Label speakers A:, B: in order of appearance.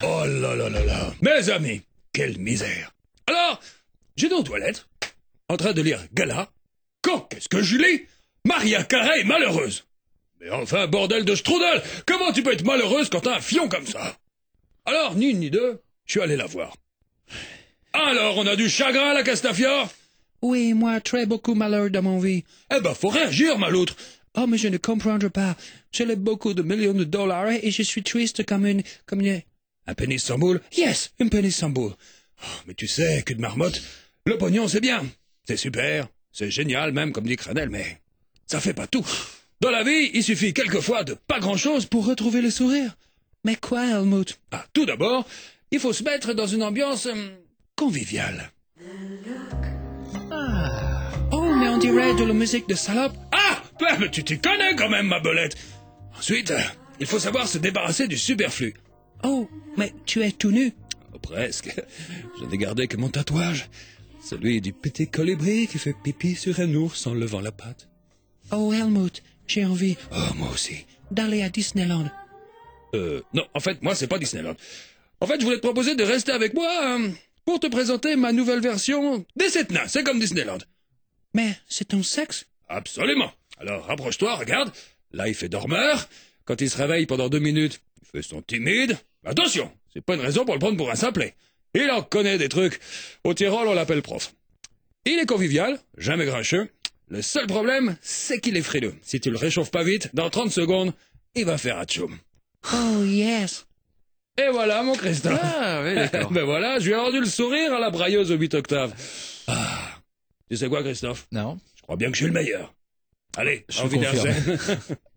A: Oh là là là là. Mes amis, quelle misère. Alors, j'étais aux toilettes, en train de lire Gala, quand qu'est-ce que je lis? Maria Carey est malheureuse. Mais enfin, bordel de strudel, comment tu peux être malheureuse quand t'as un fion comme ça? Alors, ni une ni deux, je suis allé la voir. Alors, on a du chagrin, la Castafiore?
B: Oui, moi, très beaucoup malheur dans mon vie.
A: Eh ben, faut réagir, maloutre.
B: Oh, mais je ne comprends pas. J'ai beaucoup de millions de dollars et je suis triste comme une...
A: Un pénis sans boule?
B: Yes, une pénis sans boule.
A: Oh, mais tu sais, cul de marmotte, le pognon c'est bien, c'est super, c'est génial même comme dit Cranel, mais ça fait pas tout. Dans la vie, il suffit quelquefois de pas grand-chose pour retrouver le sourire.
B: Mais quoi, Helmut?
A: Ah, tout d'abord, il faut se mettre dans une ambiance conviviale.
B: Ah. Oh, mais on dirait de la musique de salope.
A: Ah, mais tu t'y connais quand même, ma belette. Ensuite, il faut savoir se débarrasser du superflu.
B: Oh, mais tu es tout nu.
A: Oh, presque. Je n'ai gardé que mon tatouage. Celui du petit colibri qui fait pipi sur un ours en levant la patte.
B: Oh, Helmut, j'ai envie...
A: Oh, moi aussi.
B: D'aller à Disneyland.
A: Non, en fait, moi, c'est pas Disneyland. En fait, je voulais te proposer de rester avec moi pour te présenter ma nouvelle version des sept nains. C'est comme Disneyland.
B: Mais c'est ton sexe?
A: Absolument. Alors, rapproche-toi, regarde. Là, il fait dormeur. Quand il se réveille pendant 2 minutes, il fait son timide. Attention, c'est pas une raison pour le prendre pour un simplet. Il en connaît des trucs. Au Tyrol, on l'appelle prof. Il est convivial, jamais grincheux. Le seul problème, c'est qu'il est frileux. Si tu le réchauffes pas vite, dans 30 secondes, il va faire atchoum.
B: Oh, yes.
A: Et voilà, mon Christophe.
C: Ah, oui, d'accord.
A: Ben voilà, je lui ai rendu le sourire à la brailleuse aux 8 octaves. Ah, tu sais quoi, Christophe?
C: Non.
A: Je crois bien que je suis le meilleur. Allez,
C: Je
A: envie d'un
C: confirme.
A: verset.